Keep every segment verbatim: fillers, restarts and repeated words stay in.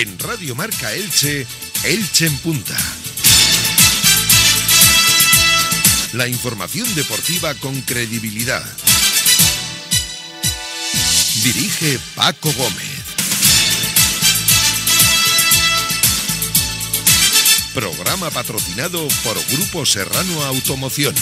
En Radio Marca Elche, Elche en Punta. La información deportiva con credibilidad. Dirige Paco Gómez. Programa patrocinado por Grupo Serrano Automoción.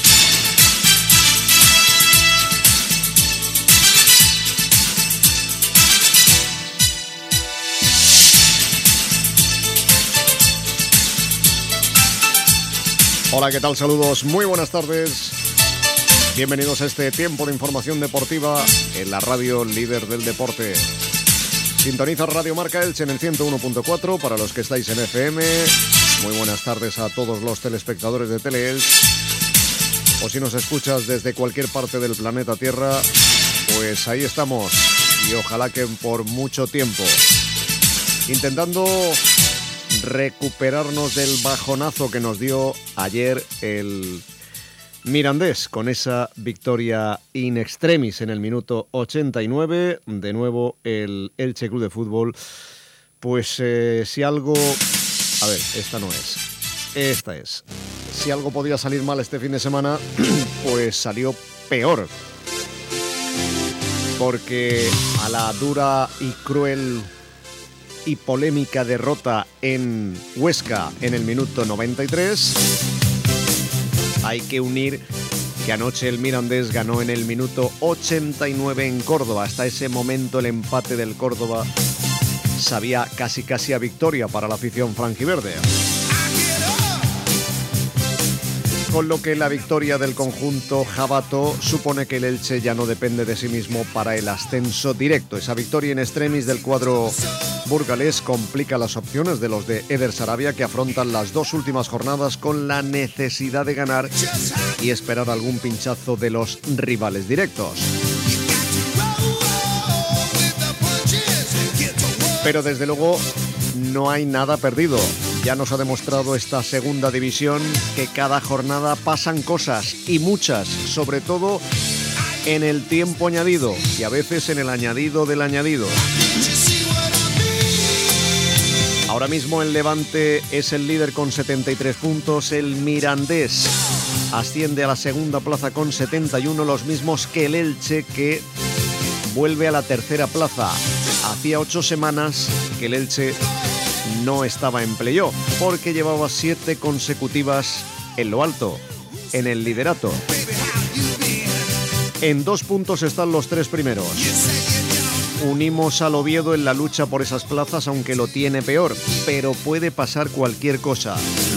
Hola, ¿qué tal? Saludos, muy buenas tardes. Bienvenidos a este tiempo de información deportiva en la radio líder del deporte. Sintoniza Radio Marca Elche en el ciento uno punto cuatro para los que estáis en F M. Muy buenas tardes a todos los telespectadores de Teleelch. O si nos escuchas desde cualquier parte del planeta Tierra, pues ahí estamos. Y ojalá que por mucho tiempo. Intentando recuperarnos del bajonazo que nos dio ayer el Mirandés con esa victoria in extremis en el minuto ochenta y nueve. De nuevo el Elche Club de Fútbol. Pues eh, si algo... A ver, esta no es. Esta es. Si algo podía salir mal este fin de semana, pues salió peor. Porque a la dura y cruel y polémica derrota en Huesca en el minuto noventa y tres, hay que unir que anoche el Mirandés ganó en el minuto ochenta y nueve en Córdoba. Hasta ese momento el empate del Córdoba sabía casi casi a victoria para la afición franjiverde. Con lo que la victoria del conjunto jabato supone que el Elche ya no depende de sí mismo para el ascenso directo. Esa victoria en extremis del cuadro burgalés complica las opciones de los de Eder Sarabia, que afrontan las dos últimas jornadas con la necesidad de ganar y esperar algún pinchazo de los rivales directos. Pero desde luego no hay nada perdido. Ya nos ha demostrado esta segunda división que cada jornada pasan cosas, y muchas, sobre todo en el tiempo añadido y a veces en el añadido del añadido. Ahora mismo el Levante es el líder con setenta y tres puntos, el Mirandés asciende a la segunda plaza con setenta y uno, los mismos que el Elche, que vuelve a la tercera plaza. Hacía ocho semanas que el Elche no estaba en playoff porque llevaba siete consecutivas en lo alto, en el liderato. En dos puntos están los tres primeros. Unimos al Oviedo en la lucha por esas plazas, aunque lo tiene peor, pero puede pasar cualquier cosa.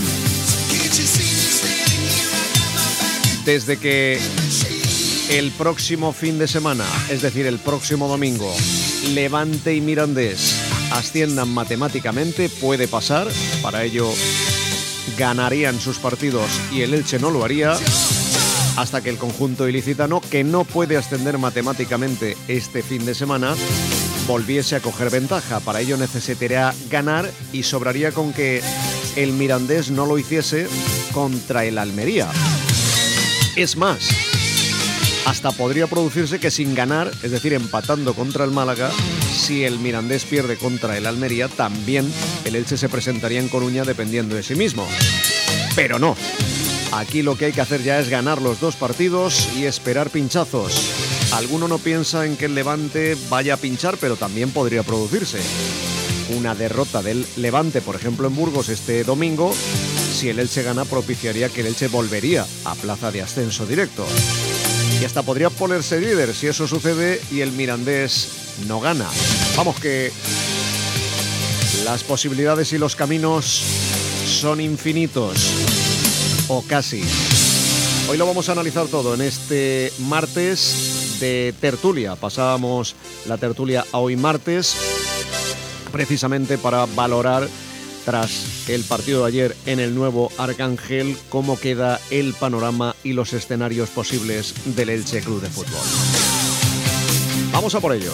Desde que el próximo fin de semana, es decir, el próximo domingo, Levante y Mirandés asciendan matemáticamente, puede pasar. Para ello ganarían sus partidos y el Elche no lo haría, hasta que el conjunto ilicitano, que no puede ascender matemáticamente este fin de semana, volviese a coger ventaja. Para ello necesitaría ganar y sobraría con que el Mirandés no lo hiciese contra el Almería. Es más, hasta podría producirse que sin ganar, es decir, empatando contra el Málaga, si el Mirandés pierde contra el Almería, también el Elche se presentaría en Coruña dependiendo de sí mismo. Pero no. Aquí lo que hay que hacer ya es ganar los dos partidos y esperar pinchazos. Alguno no piensa en que el Levante vaya a pinchar, pero también podría producirse una derrota del Levante, por ejemplo en Burgos este domingo. Si el Elche gana, propiciaría que el Elche volvería a plaza de ascenso directo. Y hasta podría ponerse líder si eso sucede y el Mirandés no gana. Vamos, que las posibilidades y los caminos son infinitos, o casi. Hoy lo vamos a analizar todo en este martes de tertulia. Pasábamos la tertulia a hoy martes, precisamente para valorar, tras el partido de ayer en el nuevo Arcángel, cómo queda el panorama y los escenarios posibles del Elche Club de Fútbol. Vamos a por ello.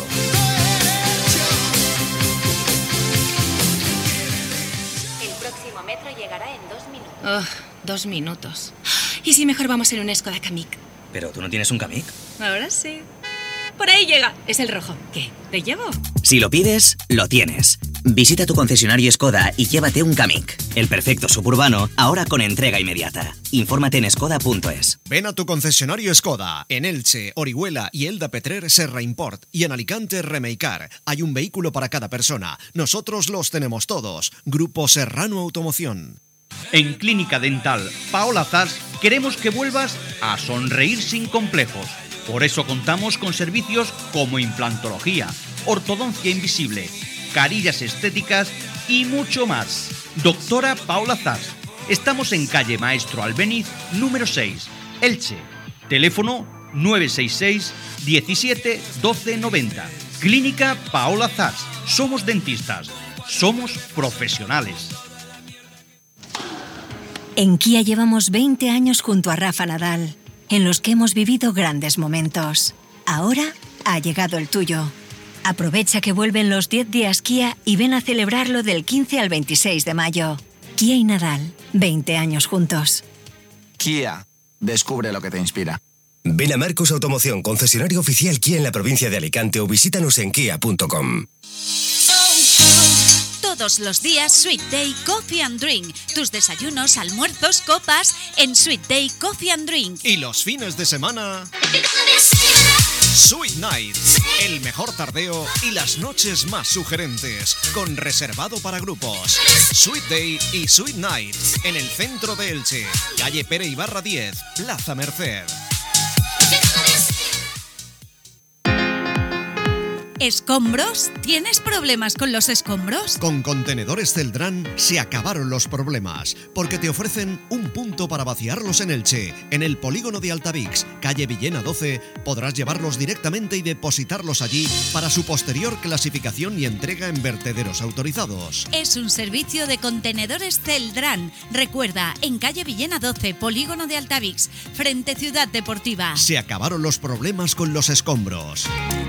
El próximo metro llegará en dos minutos. Oh, dos minutos. ¿Y si mejor vamos en un Skoda Kamiq? ¿Pero tú no tienes un Kamiq? Ahora sí. Por ahí llega. Es el rojo. ¿Qué? ¿Te llevo? Si lo pides, lo tienes. Visita tu concesionario Skoda y llévate un Kamiq, el perfecto suburbano, ahora con entrega inmediata. Infórmate en skoda punto es. Ven a tu concesionario Skoda. En Elche, Orihuela y Elda Petrer, Serra Import. Y en Alicante, Remeicar. Hay un vehículo para cada persona. Nosotros los tenemos todos. Grupo Serrano Automoción. En Clínica Dental Paola Zas queremos que vuelvas a sonreír sin complejos. Por eso contamos con servicios como implantología, ortodoncia invisible, carillas estéticas y mucho más. Doctora Paola Zas. Estamos en calle Maestro Albéniz, número seis, Elche. Teléfono nueve seis seis, diecisiete, doce, noventa. Clínica Paola Zas. Somos dentistas. Somos profesionales. En Kia llevamos veinte años junto a Rafa Nadal, en los que hemos vivido grandes momentos. Ahora ha llegado el tuyo. Aprovecha que vuelven los diez días Kia y ven a celebrarlo del quince al veintiséis de mayo. Kia y Nadal, veinte años juntos. Kia, descubre lo que te inspira. Ven a Marcos Automoción, concesionario oficial Kia en la provincia de Alicante, o visítanos en kia punto com. Todos los días Sweet Day Coffee and Drink. Tus desayunos, almuerzos, copas en Sweet Day Coffee and Drink. Y los fines de semana, Sweet Nights, el mejor tardeo y las noches más sugerentes, con reservado para grupos. Sweet Day y Sweet Nights, en el centro de Elche, calle Pere Ibarra diez, Plaza Merced. ¿Escombros? ¿Tienes problemas con los escombros? Con Contenedores Celdrán se acabaron los problemas, porque te ofrecen un punto para vaciarlos en Elche. En el polígono de Altavix, calle Villena doce, podrás llevarlos directamente y depositarlos allí para su posterior clasificación y entrega en vertederos autorizados. Es un servicio de Contenedores Celdrán. Recuerda, en calle Villena doce, polígono de Altavix, frente Ciudad Deportiva. Se acabaron los problemas con los escombros.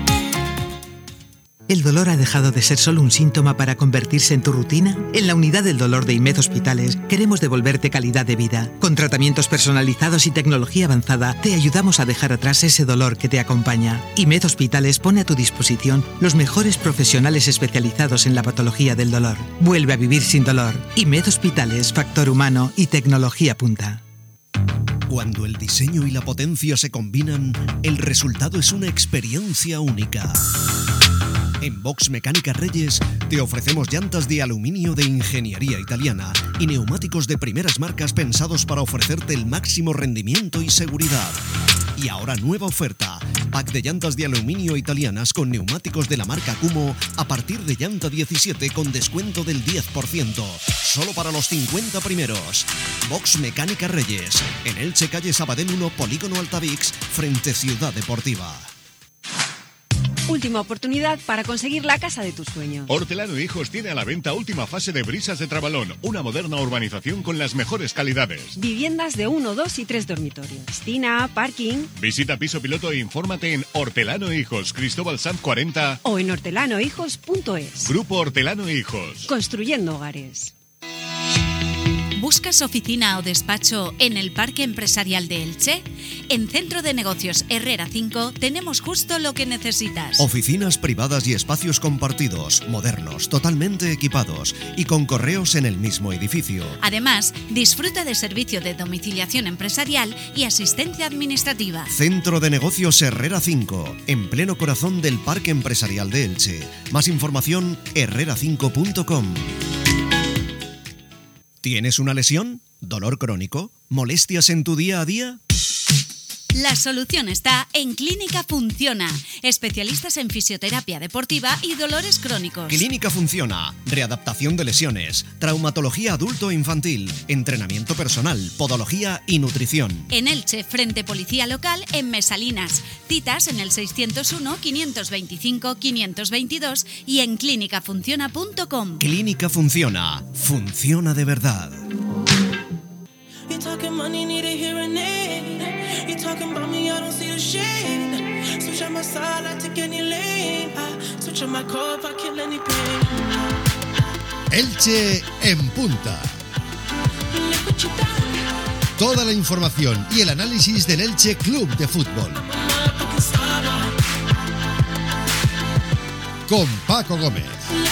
¿El dolor ha dejado de ser solo un síntoma para convertirse en tu rutina? En la unidad del dolor de IMED Hospitales queremos devolverte calidad de vida. Con tratamientos personalizados y tecnología avanzada te ayudamos a dejar atrás ese dolor que te acompaña. IMED Hospitales pone a tu disposición los mejores profesionales especializados en la patología del dolor. Vuelve a vivir sin dolor. IMED Hospitales, factor humano y tecnología punta. Cuando el diseño y la potencia se combinan, el resultado es una experiencia única. En Box Mecánica Reyes te ofrecemos llantas de aluminio de ingeniería italiana y neumáticos de primeras marcas pensados para ofrecerte el máximo rendimiento y seguridad. Y ahora nueva oferta, pack de llantas de aluminio italianas con neumáticos de la marca Kumo a partir de llanta diecisiete con descuento del diez por ciento, solo para los cincuenta primeros. Box Mecánica Reyes, en Elche, calle Sabadell uno, polígono Altavix, frente Ciudad Deportiva. Última oportunidad para conseguir la casa de tus sueños. Hortelano Hijos tiene a la venta última fase de Brisas de Trabalón, una moderna urbanización con las mejores calidades. Viviendas de uno, dos y tres dormitorios. Piscina, parking. Visita piso piloto e infórmate en Hortelano Hijos, Cristóbal Sanz cuarenta o en hortelano hijos punto es. Grupo Hortelano Hijos. Construyendo hogares. ¿Buscas oficina o despacho en el Parque Empresarial de Elche? En Centro de Negocios Herrera cinco tenemos justo lo que necesitas. Oficinas privadas y espacios compartidos, modernos, totalmente equipados y con correos en el mismo edificio. Además, disfruta de servicio de domiciliación empresarial y asistencia administrativa. Centro de Negocios Herrera cinco, en pleno corazón del Parque Empresarial de Elche. Más información, herrera cinco punto com. ¿Tienes una lesión? ¿Dolor crónico? ¿Molestias en tu día a día? La solución está en Clínica Funciona. Especialistas en fisioterapia deportiva y dolores crónicos. Clínica Funciona. Readaptación de lesiones, traumatología adulto e infantil, entrenamiento personal, podología y nutrición. En Elche, frente Policía Local, en Mesalinas. Citas en el seiscientos uno, quinientos veinticinco, quinientos veintidós y en clínica funciona punto com. Clínica Funciona. Funciona de verdad. You talking money, need a hearing aid. You talking about me, I don't see the shade. Switch on my side, I take any lane. I switch on my car if I kill any pain. Elche en punta. Toda la información y el análisis del Elche Club de Fútbol. con Paco Gómez.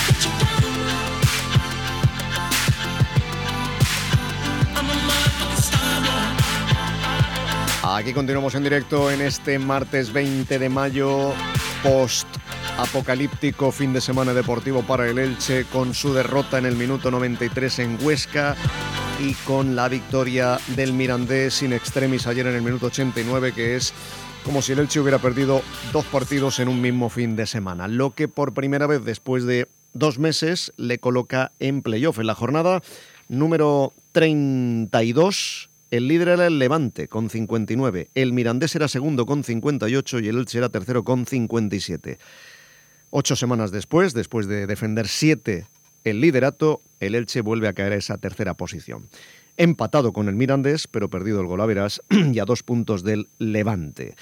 Aquí continuamos en directo en este martes veinte de mayo, post apocalíptico fin de semana deportivo para el Elche, con su derrota en el minuto noventa y tres en Huesca y con la victoria del Mirandés in extremis ayer en el minuto ochenta y nueve, que es como si el Elche hubiera perdido dos partidos en un mismo fin de semana, lo que por primera vez después de dos meses le coloca en playoff. En la jornada número treinta y dos, el líder era el Levante con cincuenta y nueve, el Mirandés era segundo con cincuenta y ocho y el Elche era tercero con cincuenta y siete. Ocho semanas después, después de defender siete el liderato, el Elche vuelve a caer a esa tercera posición. Empatado con el Mirandés, pero perdido el golaveras y a dos puntos del Levante.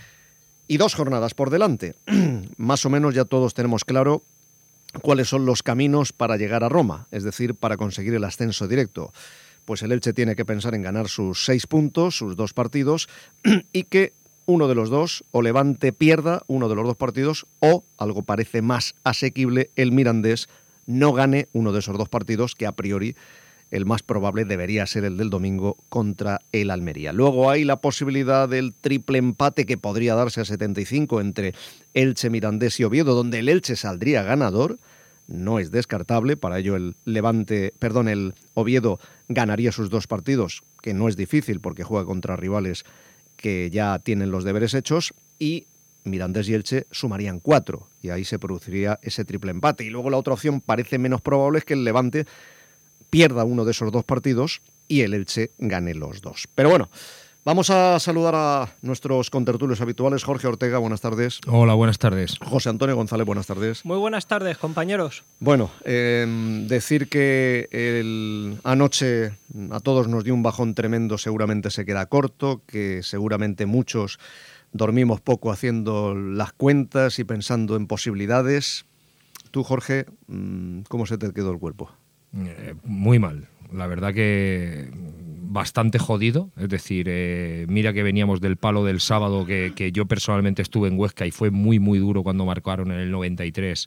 Y dos jornadas por delante. Más o menos ya todos tenemos claro cuáles son los caminos para llegar a Roma, es decir, para conseguir el ascenso directo. Pues el Elche tiene que pensar en ganar sus seis puntos, sus dos partidos, y que uno de los dos, o Levante pierda uno de los dos partidos, o, algo parece más asequible, el Mirandés no gane uno de esos dos partidos, que a priori el más probable debería ser el del domingo contra el Almería. Luego hay la posibilidad del triple empate que podría darse a setenta y cinco entre Elche, Mirandés y Oviedo, donde el Elche saldría ganador. No es descartable, para ello el Levante, perdón, el Oviedo ganaría sus dos partidos, que no es difícil porque juega contra rivales que ya tienen los deberes hechos, y Mirandés y Elche sumarían cuatro, y ahí se produciría ese triple empate. Y luego la otra opción parece menos probable, es que el Levante pierda uno de esos dos partidos y el Elche gane los dos. Pero bueno, vamos a saludar a nuestros contertulios habituales. Jorge Ortega, buenas tardes. Hola, buenas tardes. José Antonio González, buenas tardes. Muy buenas tardes, compañeros. Bueno, eh, decir que el, anoche a todos nos dio un bajón tremendo seguramente se queda corto, que seguramente muchos dormimos poco haciendo las cuentas y pensando en posibilidades. Tú, Jorge, ¿cómo se te quedó el cuerpo? Eh, muy mal, la verdad que bastante jodido, es decir, eh, mira que veníamos del palo del sábado, que, que yo personalmente estuve en Huesca y fue muy muy duro cuando marcaron en el noventa y tres,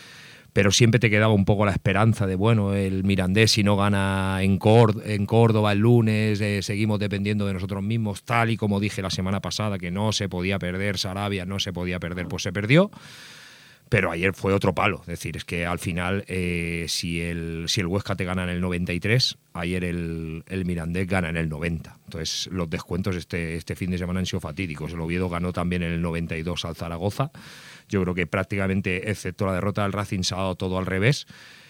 pero siempre te quedaba un poco la esperanza de, bueno, el Mirandés si no gana en, Cord- en Córdoba el lunes, eh, seguimos dependiendo de nosotros mismos, tal y como dije la semana pasada, que no se podía perder Sarabia, no se podía perder, pues se perdió. Pero ayer fue otro palo, es decir, es que al final eh, si, el, si el Huesca te gana en el noventa y tres, ayer el, el Mirandés gana en el noventa. Entonces los descuentos este, este fin de semana han sido fatídicos. El Oviedo ganó también en el noventa y dos al Zaragoza. Yo creo que prácticamente, excepto la derrota del Racing, se ha dado todo al revés.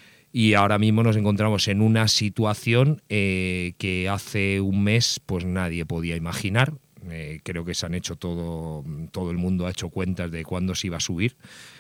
Y ahora mismo nos encontramos en una situación eh, que hace un mes pues nadie podía imaginar. Eh, creo que se han hecho todo, todo el mundo ha hecho cuentas de cuándo se iba a subir.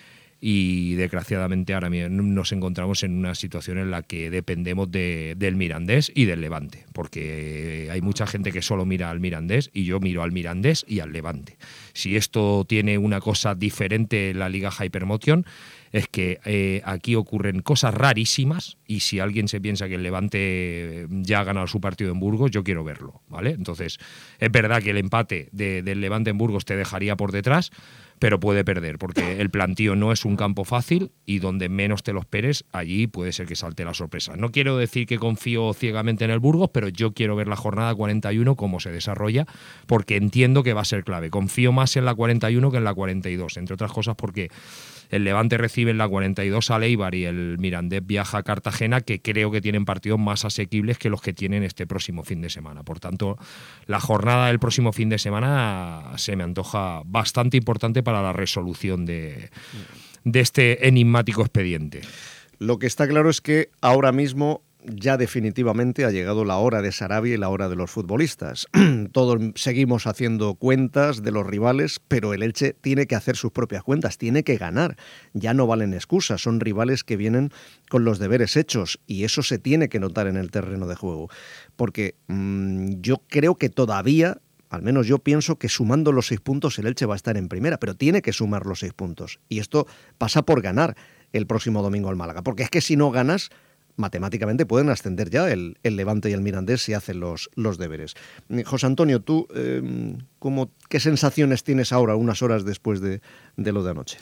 Y desgraciadamente ahora nos encontramos en una situación en la que dependemos de, del Mirandés y del Levante, porque hay mucha gente que solo mira al Mirandés y yo miro al Mirandés y al Levante. Si esto tiene una cosa diferente en la Liga Hypermotion, es que eh, aquí ocurren cosas rarísimas, y si alguien se piensa que el Levante ya ha ganado su partido en Burgos, yo quiero verlo, ¿vale? Entonces, es verdad que el empate de, del Levante en Burgos te dejaría por detrás, pero puede perder, porque el plantío no es un campo fácil y donde menos te lo esperes, allí puede ser que salte la sorpresa. No quiero decir que confío ciegamente en el Burgos, pero yo quiero ver la jornada cuarenta y uno cómo se desarrolla, porque entiendo que va a ser clave. Confío más en la cuarenta y uno que en la cuarenta y dos, entre otras cosas porque el Levante recibe en la cuarenta y dos al Eibar y el Mirandés viaja a Cartagena, que creo que tienen partidos más asequibles que los que tienen este próximo fin de semana. Por tanto, la jornada del próximo fin de semana se me antoja bastante importante para la resolución de, de este enigmático expediente. Lo que está claro es que ahora mismo ya definitivamente ha llegado la hora de Sarabia y la hora de los futbolistas. Todos seguimos haciendo cuentas de los rivales, pero el Elche tiene que hacer sus propias cuentas, tiene que ganar. Ya no valen excusas, son rivales que vienen con los deberes hechos y eso se tiene que notar en el terreno de juego. Porque mmm, yo creo que todavía, al menos yo pienso que sumando los seis puntos el Elche va a estar en primera, pero tiene que sumar los seis puntos. Y esto pasa por ganar el próximo domingo al Málaga, porque es que si no ganas, matemáticamente pueden ascender ya el, el Levante y el Mirandés si hacen los, los deberes. José Antonio, ¿tú eh, cómo, qué sensaciones tienes ahora, unas horas después de, de lo de anoche?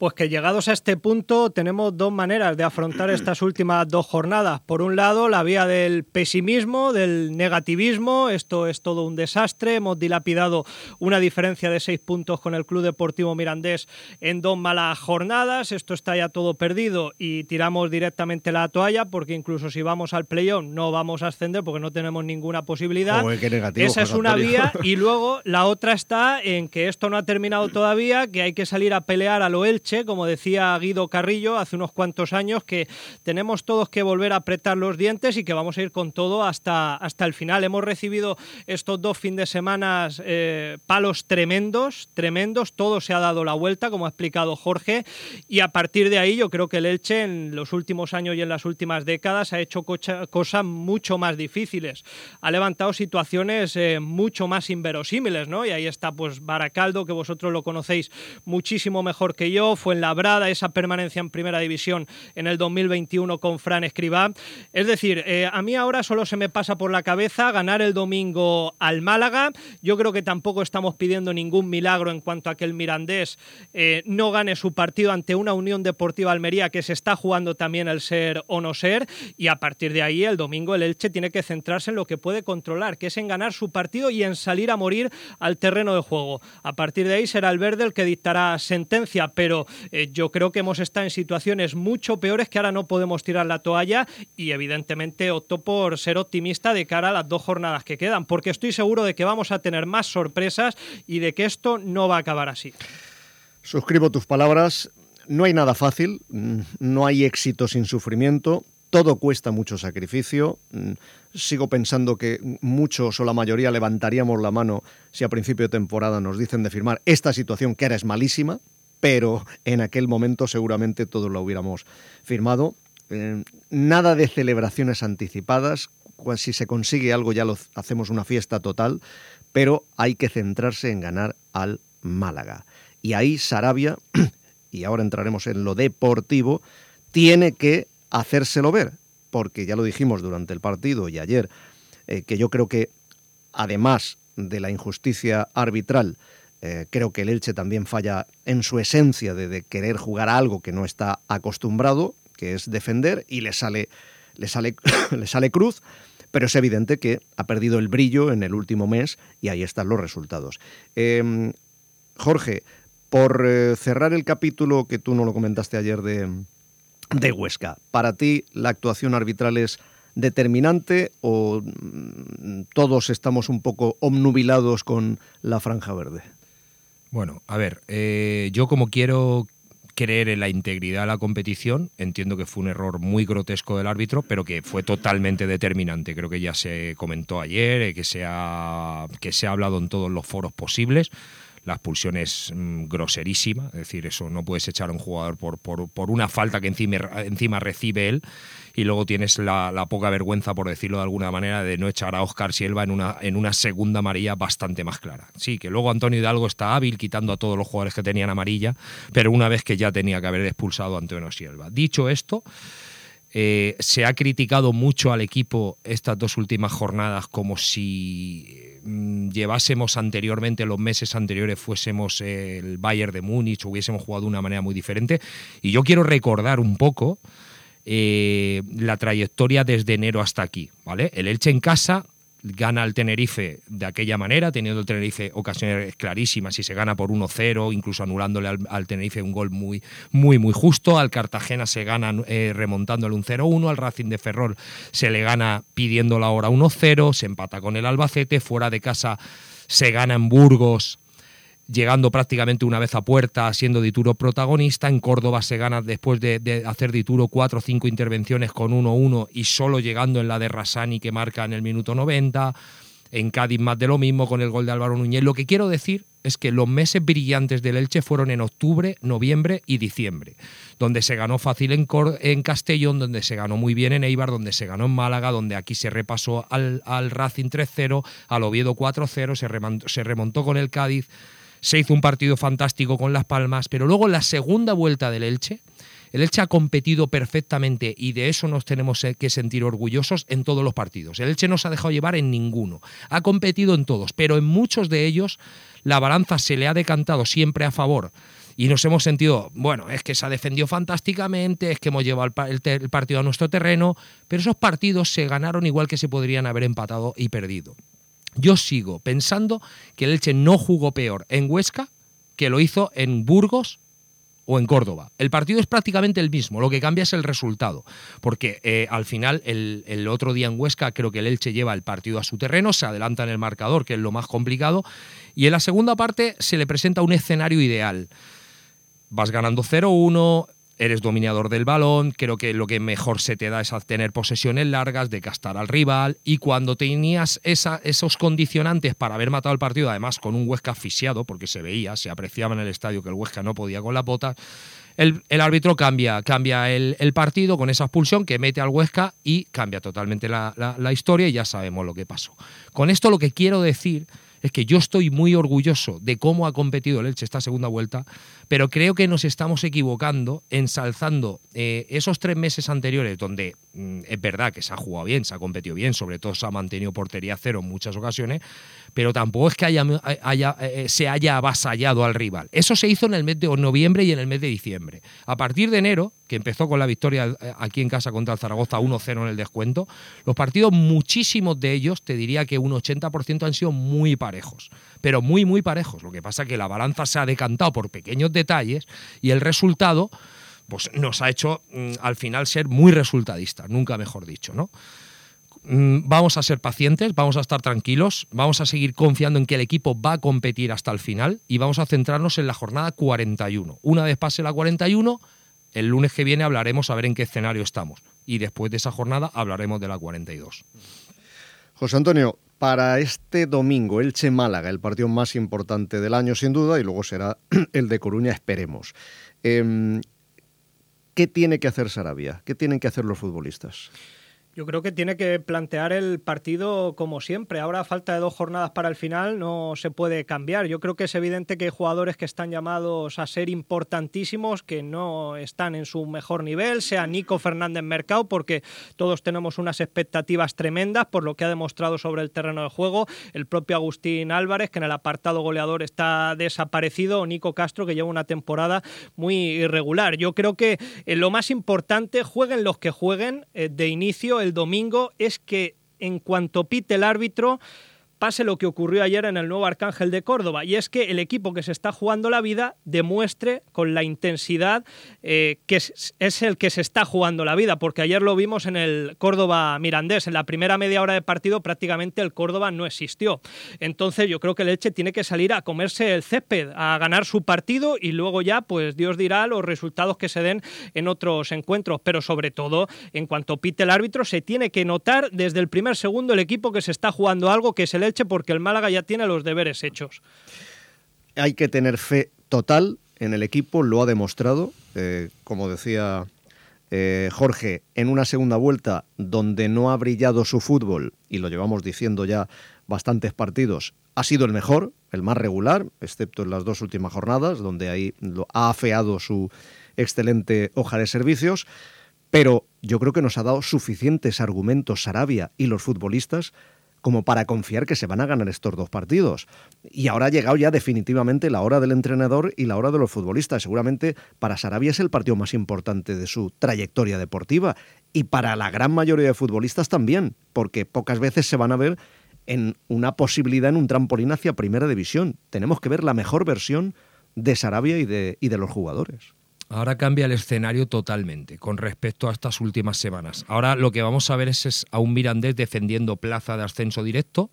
Pues que llegados a este punto tenemos dos maneras de afrontar estas últimas dos jornadas. Por un lado, la vía del pesimismo, del negativismo, esto es todo un desastre, hemos dilapidado una diferencia de seis puntos con el Club Deportivo Mirandés en dos malas jornadas, esto está ya todo perdido y tiramos directamente la toalla porque incluso si vamos al playoff no vamos a ascender porque no tenemos ninguna posibilidad. Joder, qué negativo, esa es José una Antonio. vía y luego la otra está en que esto no ha terminado todavía, que hay que salir a pelear a lo Elche, como decía Guido Carrillo hace unos cuantos años, que tenemos todos que volver a apretar los dientes y que vamos a ir con todo hasta, hasta el final. Hemos recibido estos dos fines de semana eh, palos tremendos, tremendos, todo se ha dado la vuelta, como ha explicado Jorge, y a partir de ahí yo creo que el Elche en los últimos años y en las últimas décadas ha hecho cocha, cosas mucho más difíciles, ha levantado situaciones eh, mucho más inverosímiles, ¿no? Y ahí está pues Baracaldo, que vosotros lo conocéis muchísimo mejor que yo, Fuenlabrada, esa permanencia en Primera División en el dos mil veintiuno con Fran Escribá. Es decir, eh, a mí ahora solo se me pasa por la cabeza ganar el domingo al Málaga. Yo creo que tampoco estamos pidiendo ningún milagro en cuanto a que el Mirandés eh, no gane su partido ante una Unión Deportiva Almería que se está jugando también el ser o no ser, y a partir de ahí el domingo el Elche tiene que centrarse en lo que puede controlar, que es en ganar su partido y en salir a morir al terreno de juego. A partir de ahí será el verde el que dictará sentencia, pero eh, yo creo que hemos estado en situaciones mucho peores que ahora no podemos tirar la toalla y evidentemente opto por ser optimista de cara a las dos jornadas que quedan, porque estoy seguro de que vamos a tener más sorpresas y de que esto no va a acabar así. Suscribo tus palabras, no hay nada fácil, no hay éxito sin sufrimiento, todo cuesta mucho sacrificio. Sigo pensando que muchos o la mayoría levantaríamos la mano si a principio de temporada nos dicen de firmar esta situación que ahora es malísima, pero en aquel momento seguramente todos lo hubiéramos firmado. Eh, nada de celebraciones anticipadas, si se consigue algo ya lo hacemos una fiesta total, pero hay que centrarse en ganar al Málaga. Y ahí Sarabia, y ahora entraremos en lo deportivo, tiene que hacérselo ver, porque ya lo dijimos durante el partido y ayer, eh, que yo creo que además de la injusticia arbitral, Eh, creo que el Elche también falla en su esencia de, de querer jugar a algo que no está acostumbrado, que es defender, y le sale, le sale, le sale cruz, pero es evidente que ha perdido el brillo en el último mes y ahí están los resultados. Eh, Jorge, por eh, cerrar el capítulo que tú no lo comentaste ayer de, de Huesca, ¿para ti la actuación arbitral es determinante o mm, todos estamos un poco obnubilados con la franja verde? Bueno, a ver, eh, yo como quiero creer en la integridad de la competición, entiendo que fue un error muy grotesco del árbitro, pero que fue totalmente determinante. Creo que ya se comentó ayer, eh, que, se ha, que se ha hablado en todos los foros posibles. La expulsión es mmm, groserísima, es decir, eso no puedes echar a un jugador por, por, por una falta que encima, encima recibe él, y luego tienes la, la poca vergüenza, por decirlo de alguna manera, de no echar a Óscar Silva en una, en una segunda amarilla bastante más clara. Sí, que luego Antonio Hidalgo está hábil quitando a todos los jugadores que tenían amarilla, pero una vez que ya tenía que haber expulsado a Antonio Silva. Dicho esto, eh, se ha criticado mucho al equipo estas dos últimas jornadas como si llevásemos anteriormente, los meses anteriores, fuésemos el Bayern de Múnich, hubiésemos jugado de una manera muy diferente. Y yo quiero recordar un poco eh, la trayectoria desde enero hasta aquí, ¿vale? El Elche en casa gana al Tenerife de aquella manera, teniendo el Tenerife ocasiones clarísimas y se gana por uno cero, incluso anulándole al, al Tenerife un gol muy, muy, muy justo. Al Cartagena se gana eh, remontándole un cero uno, al Racing de Ferrol se le gana pidiendo la hora uno cero, se empata con el Albacete, fuera de casa se gana en Burgos, llegando prácticamente una vez a puerta, siendo Dituro protagonista. En Córdoba se gana después de, de hacer Dituro cuatro o cinco intervenciones con uno uno y solo llegando en la de Rassani, que marca en el minuto noventa. En Cádiz más de lo mismo con el gol de Álvaro Núñez. Lo que quiero decir es que los meses brillantes del Elche fueron en octubre, noviembre y diciembre, donde se ganó fácil en, Cor- en Castellón, donde se ganó muy bien en Eibar, donde se ganó en Málaga, donde aquí se repasó al, al Racing tres cero, al Oviedo cuatro cero, se remontó, se remontó con el Cádiz. Se hizo un partido fantástico con Las Palmas, pero luego la segunda vuelta del Elche, el Elche ha competido perfectamente y de eso nos tenemos que sentir orgullosos en todos los partidos. El Elche no se ha dejado llevar en ninguno, ha competido en todos, pero en muchos de ellos la balanza se le ha decantado siempre a favor y nos hemos sentido, bueno, es que se ha defendido fantásticamente, es que hemos llevado el, pa el, el partido a nuestro terreno, pero esos partidos se ganaron igual que se podrían haber empatado y perdido. Yo sigo pensando que el Elche no jugó peor en Huesca que lo hizo en Burgos o en Córdoba. El partido es prácticamente el mismo, lo que cambia es el resultado, porque eh, al final el, el otro día en Huesca creo que el Elche lleva el partido a su terreno, se adelanta en el marcador, que es lo más complicado, y en la segunda parte se le presenta un escenario ideal. Vas ganando cero uno, eres dominador del balón, creo que lo que mejor se te da es tener posesiones largas, de castar al rival, y cuando tenías esa, esos condicionantes para haber matado el partido, además con un Huesca asfixiado, porque se veía, se apreciaba en el estadio que el Huesca no podía con la bota, el, el árbitro cambia, cambia el, el partido con esa expulsión que mete al Huesca y cambia totalmente la, la, la historia y ya sabemos lo que pasó. Con esto lo que quiero decir es que yo estoy muy orgulloso de cómo ha competido el Elche esta segunda vuelta, pero creo que nos estamos equivocando ensalzando eh, esos tres meses anteriores donde mm, es verdad que se ha jugado bien, se ha competido bien, sobre todo se ha mantenido portería cero en muchas ocasiones, pero tampoco es que haya, haya, eh, se haya avasallado al rival. Eso se hizo en el mes de noviembre y en el mes de diciembre. A partir de enero, que empezó con la victoria aquí en casa contra el Zaragoza uno cero en el descuento, los partidos, muchísimos de ellos, te diría que un ochenta por ciento han sido muy parejos, pero muy, muy parejos. Lo que pasa es que la balanza se ha decantado por pequeños detalles y el resultado pues, nos ha hecho mm, al final ser muy resultadistas, nunca mejor dicho, ¿no? Vamos a ser pacientes, vamos a estar tranquilos, vamos a seguir confiando en que el equipo va a competir hasta el final y vamos a centrarnos en la jornada cuarenta y uno. Una vez pase la cuarenta y uno, el lunes que viene hablaremos a ver en qué escenario estamos y después de esa jornada hablaremos de la cuarenta y dos. José Antonio, para este domingo, Elche-Málaga, el partido más importante del año sin duda y luego será el de Coruña, esperemos. Eh, ¿Qué tiene que hacer Sarabia? ¿Qué tienen que hacer los futbolistas? Yo creo que tiene que plantear el partido como siempre. Ahora, a falta de dos jornadas para el final, no se puede cambiar. Yo creo que es evidente que hay jugadores que están llamados a ser importantísimos, que no están en su mejor nivel, sea Nico Fernández Mercado, porque todos tenemos unas expectativas tremendas por lo que ha demostrado sobre el terreno de juego, el propio Agustín Álvarez, que en el apartado goleador está desaparecido, o Nico Castro, que lleva una temporada muy irregular. Yo creo que eh, lo más importante, jueguen los que jueguen, eh, de inicio, el domingo, es que en cuanto pite el árbitro pase lo que ocurrió ayer en el Nuevo Arcángel de Córdoba, y es que el equipo que se está jugando la vida demuestre con la intensidad eh, que es, es el que se está jugando la vida, porque ayer lo vimos en el Córdoba Mirandés, en la primera media hora de partido prácticamente el Córdoba no existió. Entonces yo creo que el Elche tiene que salir a comerse el césped, a ganar su partido y luego ya pues Dios dirá los resultados que se den en otros encuentros, pero sobre todo en cuanto pite el árbitro se tiene que notar desde el primer segundo el equipo que se está jugando algo, que es el Elche, porque el Málaga ya tiene los deberes hechos. Hay que tener fe total en el equipo, lo ha demostrado, eh, como decía eh, Jorge, en una segunda vuelta donde no ha brillado su fútbol, y lo llevamos diciendo ya bastantes partidos, ha sido el mejor, el más regular, excepto en las dos últimas jornadas, donde ahí lo ha afeado su excelente hoja de servicios, pero yo creo que nos ha dado suficientes argumentos Sarabia y los futbolistas como para confiar que se van a ganar estos dos partidos. Y ahora ha llegado ya definitivamente la hora del entrenador y la hora de los futbolistas. Seguramente para Sarabia es el partido más importante de su trayectoria deportiva y para la gran mayoría de futbolistas también, porque pocas veces se van a ver en una posibilidad en un trampolín hacia Primera División. Tenemos que ver la mejor versión de Sarabia y de, y de los jugadores. Ahora cambia el escenario totalmente con respecto a estas últimas semanas. Ahora lo que vamos a ver es, es a un Mirandés defendiendo plaza de ascenso directo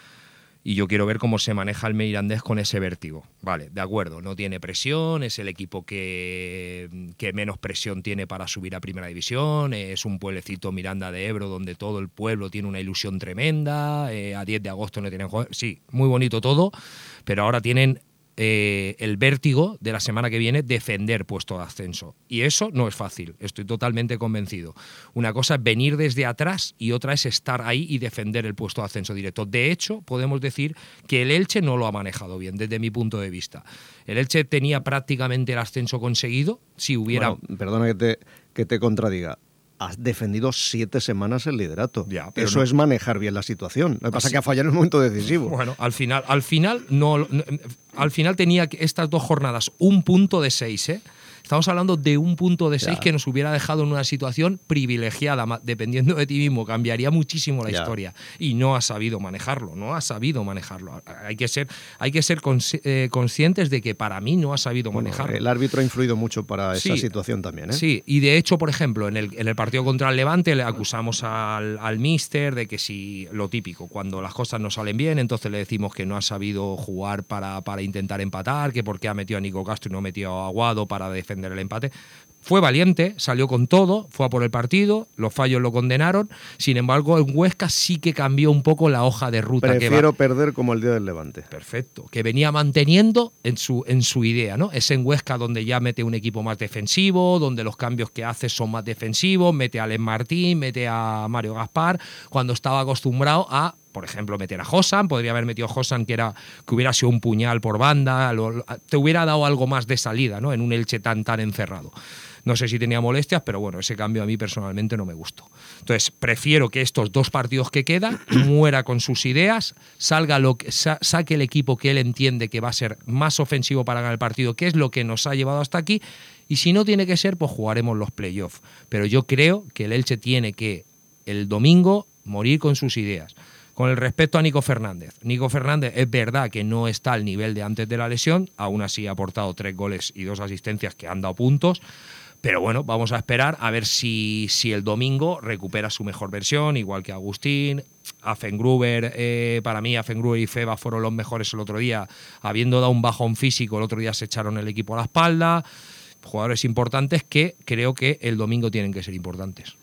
y yo quiero ver cómo se maneja el Mirandés con ese vértigo. Vale, de acuerdo, no tiene presión, es el equipo que, que menos presión tiene para subir a Primera División, es un pueblecito Miranda de Ebro donde todo el pueblo tiene una ilusión tremenda, eh, a diez de agosto no tienen jugadores. Sí, muy bonito todo, pero ahora tienen Eh, el vértigo de la semana que viene defender puesto de ascenso y eso no es fácil, estoy totalmente convencido. Una cosa es venir desde atrás y otra es estar ahí y defender el puesto de ascenso directo. De hecho, podemos decir que el Elche no lo ha manejado bien desde mi punto de vista. El Elche tenía prácticamente el ascenso conseguido si hubiera... Bueno, perdona que te, que te contradiga. has defendido siete semanas el liderato. Ya, pero Eso no. es manejar bien la situación. Lo que pasa es Así- que ha fallado en el momento decisivo. Bueno, al final, al final, no, no- al final tenía que- estas dos jornadas un punto de seis, ¿eh? Estamos hablando de un punto de seis Ya. que nos hubiera dejado en una situación privilegiada. Ma- Dependiendo de ti mismo, cambiaría muchísimo la Ya. historia. Y no ha sabido manejarlo, no ha sabido manejarlo. Hay que ser, hay que ser consci- eh, conscientes de que para mí no ha sabido Bueno, manejarlo. el árbitro ha influido mucho para esa Sí. situación también, ¿eh? Sí, y de hecho, por ejemplo, en el, en el partido contra el Levante le acusamos al, al míster de que si, lo típico, cuando las cosas no salen bien, entonces le decimos que no ha sabido jugar para, para intentar empatar, que por qué ha metido a Nico Castro y no ha metido a Aguado para defender el empate. Fue valiente, salió con todo, fue a por el partido, los fallos lo condenaron, sin embargo en Huesca sí que cambió un poco la hoja de ruta. Prefiero que va, perder como el día del Levante. Perfecto, que venía manteniendo en su, en su idea, ¿no? Es en Huesca donde ya mete un equipo más defensivo, donde los cambios que hace son más defensivos, mete a Alen Martín, mete a Mario Gaspar, cuando estaba acostumbrado a, por ejemplo, meter a Josan, podría haber metido a Josan que, era, que hubiera sido un puñal por banda, lo- lo- te hubiera dado algo más de salida, ¿no? En un Elche tan, tan encerrado. No sé si tenía molestias, pero bueno, ese cambio a mí personalmente no me gustó. Entonces, prefiero que estos dos partidos que quedan muera con sus ideas, salga lo que, sa- saque el equipo que él entiende que va a ser más ofensivo para ganar el partido, que es lo que nos ha llevado hasta aquí, y si no tiene que ser, pues jugaremos los playoffs. Pero yo creo que el Elche tiene que, el domingo, morir con sus ideas. Con el respecto a Nico Fernández. Nico Fernández es verdad que no está al nivel de antes de la lesión, aún así ha aportado tres goles y dos asistencias que han dado puntos. Pero bueno, vamos a esperar a ver si, si el domingo recupera su mejor versión, igual que Agustín. Affengruber, eh, para mí Affengruber y Feba fueron los mejores el otro día, habiendo dado un bajón físico, el otro día se echaron el equipo a la espalda. Jugadores importantes que creo que el domingo tienen que ser importantes.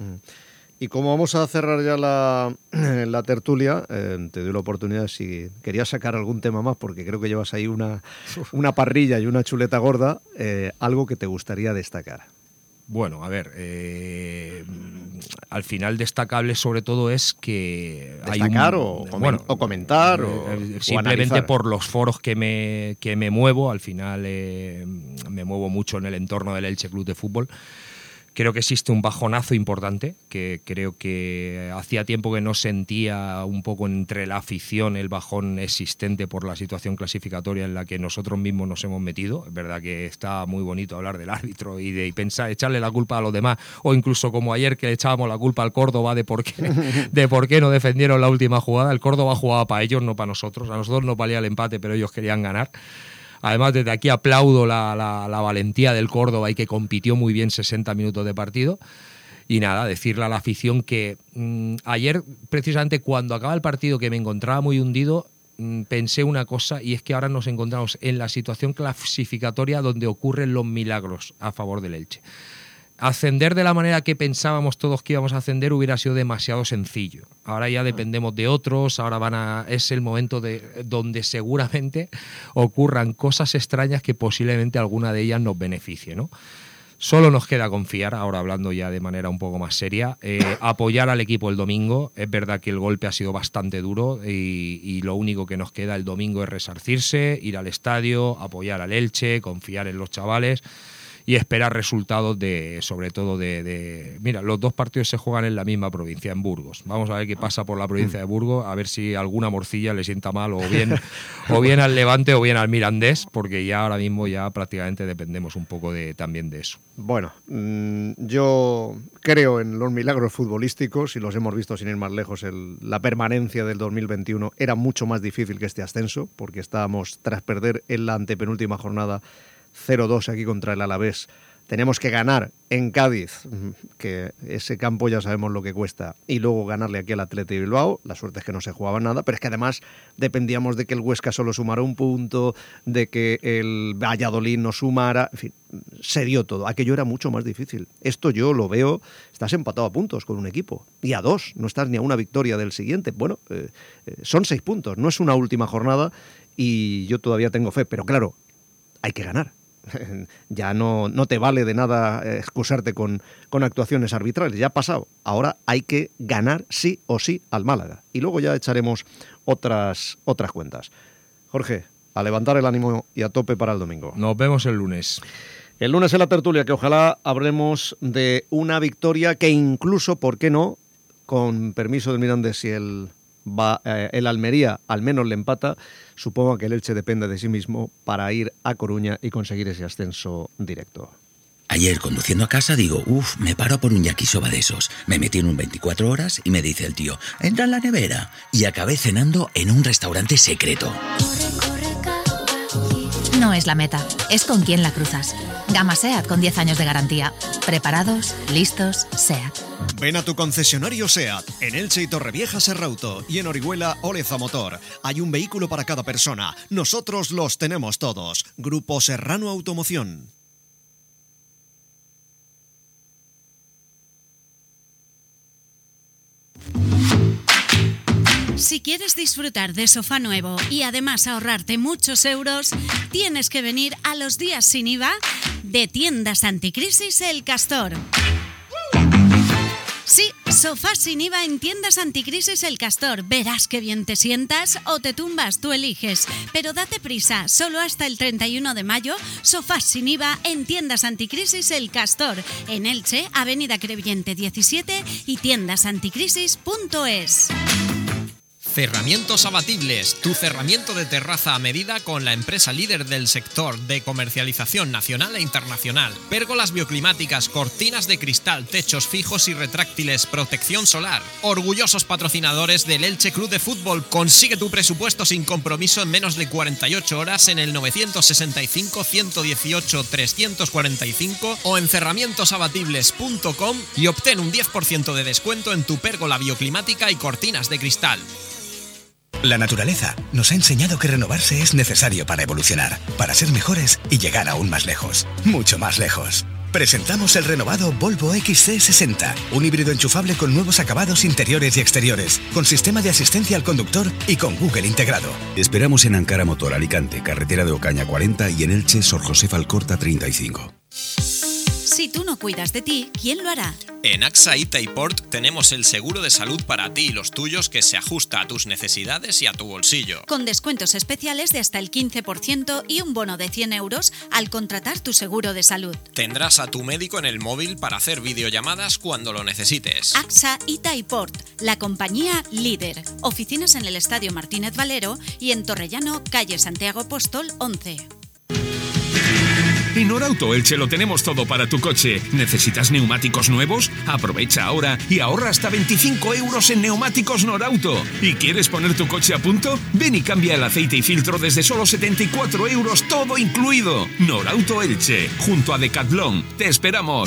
Y como vamos a cerrar ya la, la tertulia, eh, te doy la oportunidad si querías sacar algún tema más, porque creo que llevas ahí una, una parrilla y una chuleta gorda, eh, algo que te gustaría destacar. Bueno, a ver, eh, al final destacable sobre todo es que ¿Destacar hay un, o, comen- bueno, o comentar? eh, o, eh, o simplemente analizar? por los foros que me, que me muevo, al final eh, me muevo mucho en el entorno del Elche Club de Fútbol. Creo que existe un bajonazo importante, que creo que hacía tiempo que no sentía un poco entre la afición el bajón existente por la situación clasificatoria en la que nosotros mismos nos hemos metido. Es verdad que está muy bonito hablar del árbitro y de y pensar, echarle la culpa a los demás, o incluso como ayer que le echábamos la culpa al Córdoba de por qué, de por qué no defendieron la última jugada. El Córdoba jugaba para ellos, no para nosotros. A nosotros nos valía el empate, pero ellos querían ganar. Además, desde aquí aplaudo la, la, la valentía del Córdoba y que compitió muy bien sesenta minutos de partido. Y nada, decirle a la afición que mmm, ayer, precisamente cuando acaba el partido, que me encontraba muy hundido, mmm, pensé una cosa, y es que ahora nos encontramos en la situación clasificatoria donde ocurren los milagros a favor del Elche. Ascender de la manera que pensábamos todos que íbamos a ascender hubiera sido demasiado sencillo. Ahora ya dependemos de otros, ahora van a, es el momento de, donde seguramente ocurran cosas extrañas que posiblemente alguna de ellas nos beneficie, ¿no? Solo nos queda confiar, ahora hablando ya de manera un poco más seria, eh, apoyar al equipo el domingo. Es verdad que el golpe ha sido bastante duro y, y lo único que nos queda el domingo es resarcirse, ir al estadio, apoyar al Elche, confiar en los chavales y esperar resultados de, sobre todo de, de... Mira, los dos partidos se juegan en la misma provincia, en Burgos. Vamos a ver qué pasa por la provincia de Burgos, a ver si alguna morcilla le sienta mal, o bien, o bien al Levante o bien al Mirandés, porque ya ahora mismo ya prácticamente dependemos un poco de, también de eso. Bueno, mmm, yo creo en los milagros futbolísticos y los hemos visto sin ir más lejos. El, la permanencia del dos mil veintiuno era mucho más difícil que este ascenso, porque estábamos tras perder en la antepenúltima jornada cero dos aquí contra el Alavés. Tenemos que ganar en Cádiz, que ese campo ya sabemos lo que cuesta, y luego ganarle aquí al Athletic de Bilbao. La suerte es que no se jugaba nada, pero es que además dependíamos de que el Huesca solo sumara un punto, de que el Valladolid no sumara, en fin, se dio todo. Aquello era mucho más difícil. Esto yo lo veo, estás empatado a puntos con un equipo, y a dos, no estás ni a una victoria del siguiente. Bueno, eh, eh, son seis puntos, no es una última jornada, y yo todavía tengo fe, pero claro, hay que ganar. Ya no, no te vale de nada excusarte con, con actuaciones arbitrales, ya ha pasado. Ahora hay que ganar sí o sí al Málaga. Y luego ya echaremos otras, otras cuentas. Jorge, a levantar el ánimo y a tope para el domingo. Nos vemos el lunes. El lunes en la tertulia, que ojalá hablemos de una victoria que incluso, ¿por qué no?, con permiso del Mirandés, si el, va, eh, el Almería al menos le empata, supongo que el Elche depende de sí mismo para ir a Coruña y conseguir ese ascenso directo. Ayer, conduciendo a casa, digo, uff, me paro por un yakisoba de esos. Me metí en un veinticuatro horas y me dice el tío, entra en la nevera. Y acabé cenando en un restaurante secreto. No es la meta, es con quién la cruzas. Gama SEAT con diez años de garantía. Preparados, listos, SEAT. Ven a tu concesionario SEAT, en Elche y Torrevieja Serrauto, y en Orihuela Oleza Motor. Hay un vehículo para cada persona. Nosotros los tenemos todos. Grupo Serrano Automoción. Si quieres disfrutar de sofá nuevo y además ahorrarte muchos euros, tienes que venir a los días sin I V A de Tiendas Anticrisis El Castor. Sí, sofá sin I V A en Tiendas Anticrisis El Castor. Verás qué bien te sientas o te tumbas, tú eliges. Pero date prisa, solo hasta el treinta y uno de mayo, sofás sin I V A en Tiendas Anticrisis El Castor. En Elche, Avenida Crevillente diecisiete y tiendas anticrisis punto es. Cerramientos Abatibles, tu cerramiento de terraza a medida con la empresa líder del sector de comercialización nacional e internacional. Pérgolas bioclimáticas, cortinas de cristal, techos fijos y retráctiles, protección solar. Orgullosos patrocinadores del Elche Club de Fútbol. Consigue tu presupuesto sin compromiso en menos de cuarenta y ocho horas en el nueve seis cinco, uno uno ocho, tres cuatro cinco o en cerramientos abatibles punto com y obtén un diez por ciento de descuento en tu pérgola bioclimática y cortinas de cristal. La naturaleza nos ha enseñado que renovarse es necesario para evolucionar, para ser mejores y llegar aún más lejos, mucho más lejos. Presentamos el renovado Volvo X C sesenta, un híbrido enchufable con nuevos acabados interiores y exteriores, con sistema de asistencia al conductor y con Google integrado. Esperamos en Ankara Motor Alicante, carretera de Ocaña cuarenta y en Elche, Sor José Falcorta treinta y cinco. Si tú no cuidas de ti, ¿quién lo hará? En AXA y Taiport tenemos el seguro de salud para ti y los tuyos que se ajusta a tus necesidades y a tu bolsillo. Con descuentos especiales de hasta el quince por ciento y un bono de cien euros al contratar tu seguro de salud. Tendrás a tu médico en el móvil para hacer videollamadas cuando lo necesites. AXA y Taiport, la compañía líder. Oficinas en el Estadio Martínez Valero y en Torrellano, calle Santiago Apóstol once. En Norauto Elche lo tenemos todo para tu coche. ¿Necesitas neumáticos nuevos? Aprovecha ahora y ahorra hasta veinticinco euros en neumáticos Norauto. ¿Y quieres poner tu coche a punto? Ven y cambia el aceite y filtro desde solo setenta y cuatro euros, todo incluido. Norauto Elche, junto a Decathlon. ¡Te esperamos!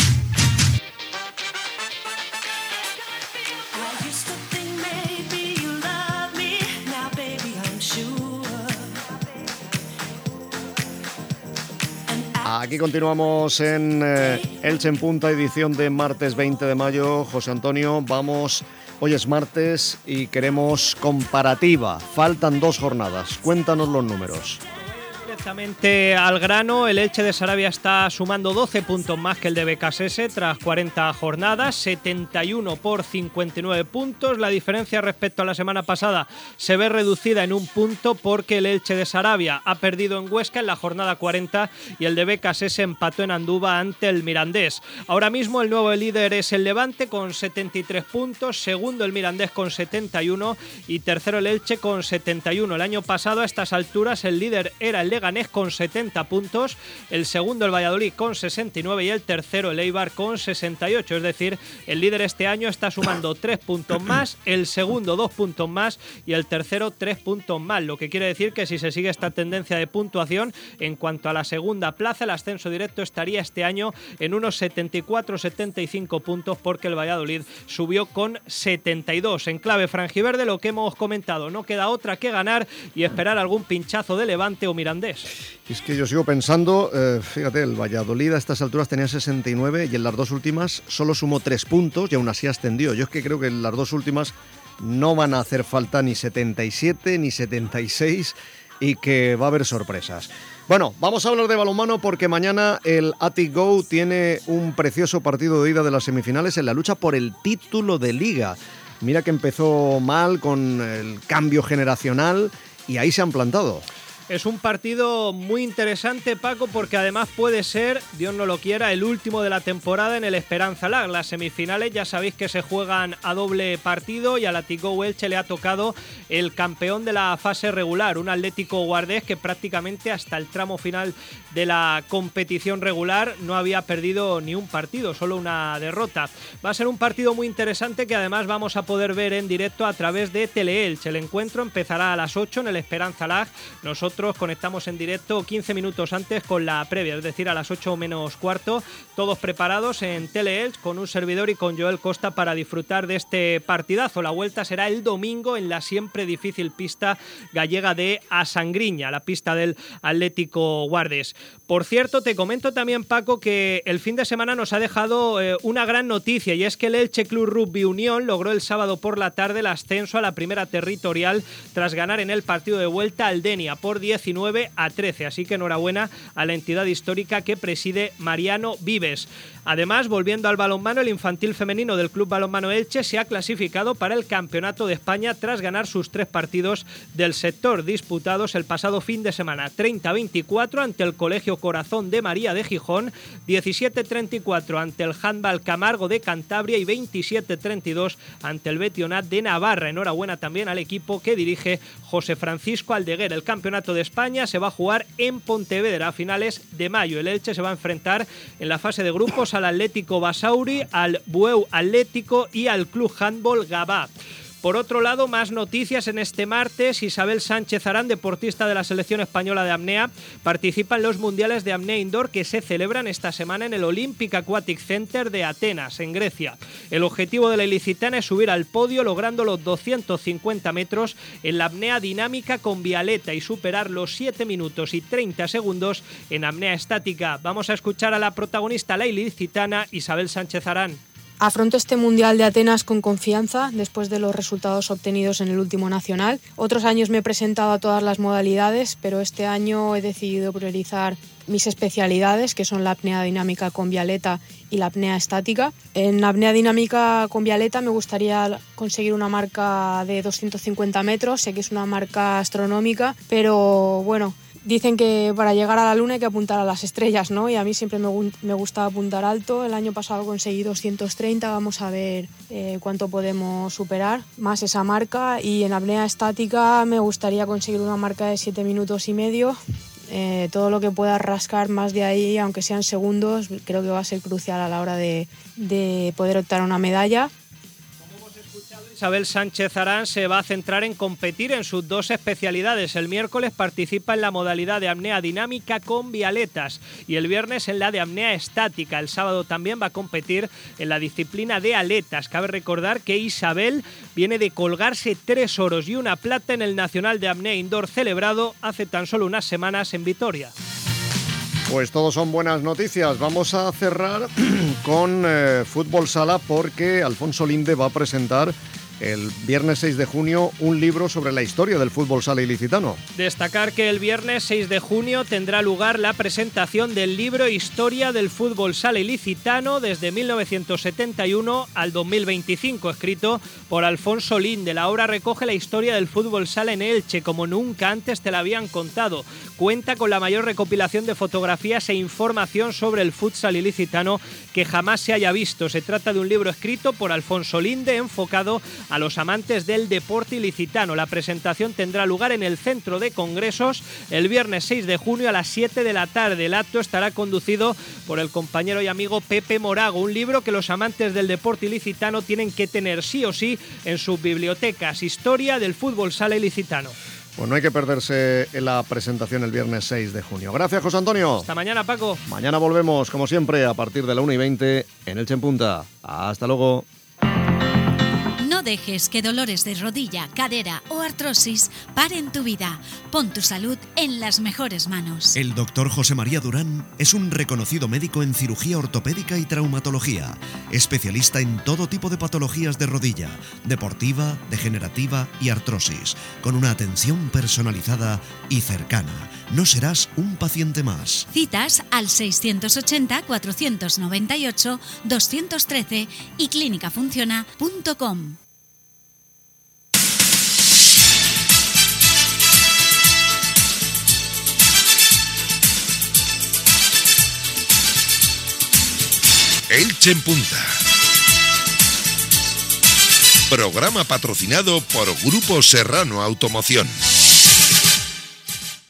Aquí continuamos en eh, Elche en Punta, edición de martes veinte de mayo. José Antonio, vamos, hoy es martes y queremos comparativa. Faltan dos jornadas, cuéntanos los números. Directamente al grano, el Elche de Sarabia está sumando doce puntos más que el de Becasese tras cuarenta jornadas, setenta y uno por cincuenta y nueve puntos. La diferencia respecto a la semana pasada se ve reducida en un punto porque el Elche de Sarabia ha perdido en Huesca en la jornada cuarenta y el de Becasese empató en Andúba ante el Mirandés. Ahora mismo el nuevo líder es el Levante con setenta y tres puntos, segundo el Mirandés con setenta y uno y tercero el Elche con setenta y uno. El año pasado a estas alturas el líder era el Leganés con setenta puntos, el segundo el Valladolid con sesenta y nueve y el tercero el Eibar con sesenta y ocho, es decir, el líder este año está sumando tres puntos más, el segundo dos puntos más y el tercero tres puntos más, lo que quiere decir que si se sigue esta tendencia de puntuación en cuanto a la segunda plaza, el ascenso directo estaría este año en unos setenta y cuatro setenta y cinco puntos porque el Valladolid subió con setenta y dos. En clave franjiverde, lo que hemos comentado, no queda otra que ganar y esperar algún pinchazo de Levante o Mirandés. Es que yo sigo pensando, eh, fíjate, el Valladolid a estas alturas tenía sesenta y nueve y en las dos últimas solo sumó tres puntos y aún así ascendió. Yo es que creo que en las dos últimas no van a hacer falta ni setenta y siete ni setenta y seis y que va a haber sorpresas. Bueno, vamos a hablar de balonmano porque mañana el Athletic Go tiene un precioso partido de ida de las semifinales en la lucha por el título de Liga. Mira que empezó mal con el cambio generacional y ahí se han plantado. Es un partido muy interesante, Paco, porque además puede ser, Dios no lo quiera, el último de la temporada en el Esperanza Lag. Las semifinales ya sabéis que se juegan a doble partido y al Athletic Elche le ha tocado el campeón de la fase regular, un Atlético Guardés que prácticamente hasta el tramo final de la competición regular no había perdido ni un partido, solo una derrota. Va a ser un partido muy interesante que además vamos a poder ver en directo a través de Teleelch. El encuentro empezará a las ocho en el Esperanza Lag. Nosotros conectamos en directo quince minutos antes con la previa, es decir, a las ocho menos cuarto, todos preparados en Teleelch con un servidor y con Joel Costa para disfrutar de este partidazo. La vuelta será el domingo en la siempre difícil pista gallega de Asangriña, la pista del Atlético Guardés. Por cierto, te comento también, Paco, que el fin de semana nos ha dejado eh, una gran noticia, y es que el Elche Club Rugby Unión logró el sábado por la tarde el ascenso a la primera territorial tras ganar en el partido de vuelta al Denia por diecinueve a trece, así que enhorabuena a la entidad histórica que preside Mariano Vives. Además, volviendo al balonmano, el infantil femenino del Club Balonmano Elche se ha clasificado para el Campeonato de España tras ganar sus tres partidos del sector disputados el pasado fin de semana: treinta a veinticuatro ante el Colegio Corazón de María de Gijón, diecisiete a treinta y cuatro ante el Handball Camargo de Cantabria y veintisiete a treinta y dos ante el Betionat de Navarra. Enhorabuena también al equipo que dirige José Francisco Aldeguer. El Campeonato de España se va a jugar en Pontevedra a finales de mayo. El Elche se va a enfrentar en la fase de grupos al Atlético Basauri, al Bueu Atlético y al Club Handball Gabá. Por otro lado, más noticias en este martes. Isabel Sánchez Arán, deportista de la selección española de apnea, participa en los mundiales de apnea indoor que se celebran esta semana en el Olympic Aquatic Center de Atenas, en Grecia. El objetivo de la ilicitana es subir al podio logrando los doscientos cincuenta metros en la apnea dinámica con Vialeta y superar los siete minutos y treinta segundos en apnea estática. Vamos a escuchar a la protagonista, la ilicitana Isabel Sánchez Arán. Afronto este Mundial de Atenas con confianza después de los resultados obtenidos en el último nacional. Otros años me he presentado a todas las modalidades, pero este año he decidido priorizar mis especialidades, que son la apnea dinámica con Vialeta y la apnea estática. En la apnea dinámica con Vialeta me gustaría conseguir una marca de doscientos cincuenta metros, sé que es una marca astronómica, pero bueno, dicen que para llegar a la luna hay que apuntar a las estrellas, ¿no? Y a mí siempre me, me gusta apuntar alto. El año pasado conseguí doscientos treinta, vamos a ver eh, cuánto podemos superar más esa marca. Y en apnea estática me gustaría conseguir una marca de siete minutos y medio. Eh, todo lo que pueda rascar más de ahí, aunque sean segundos, creo que va a ser crucial a la hora de, de poder optar a una medalla. Isabel Sánchez Arán se va a centrar en competir en sus dos especialidades. El miércoles participa en la modalidad de apnea dinámica con vialetas y el viernes en la de apnea estática. El sábado también va a competir en la disciplina de aletas. Cabe recordar que Isabel viene de colgarse tres oros y una plata en el Nacional de Apnea Indoor celebrado hace tan solo unas semanas en Vitoria. Pues todos son buenas noticias. Vamos a cerrar con eh, fútbol sala porque Alfonso Linde va a presentar el viernes seis de junio un libro sobre la historia del fútbol sala ilicitano. Destacar que el viernes seis de junio tendrá lugar la presentación del libro Historia del fútbol sala ilicitano desde mil novecientos setenta y uno al dos mil veinticinco, escrito por Alfonso Linde. La obra recoge la historia del fútbol sala en Elche como nunca antes te la habían contado. Cuenta con la mayor recopilación de fotografías e información sobre el futsal ilicitano que jamás se haya visto. Se trata de un libro escrito por Alfonso Linde enfocado a los amantes del deporte ilicitano. La presentación tendrá lugar en el Centro de Congresos el viernes seis de junio a las siete de la tarde. El acto estará conducido por el compañero y amigo Pepe Morago, un libro que los amantes del deporte ilicitano tienen que tener sí o sí en sus bibliotecas. Historia del fútbol sala ilicitano. Pues no hay que perderse en la presentación el viernes seis de junio. Gracias, José Antonio. Hasta mañana, Paco. Mañana volvemos, como siempre, a partir de la una y veinte en Elche en Punta. Hasta luego. No dejes que dolores de rodilla, cadera o artrosis paren tu vida. Pon tu salud en las mejores manos. El doctor José María Durán es un reconocido médico en cirugía ortopédica y traumatología, especialista en todo tipo de patologías de rodilla, deportiva, degenerativa y artrosis, con una atención personalizada y cercana. No serás un paciente más. Citas al seiscientos ochenta, cuatrocientos noventa y ocho, doscientos trece y clínica funciona punto com. Elche en Punta. Programa patrocinado por Grupo Serrano Automoción.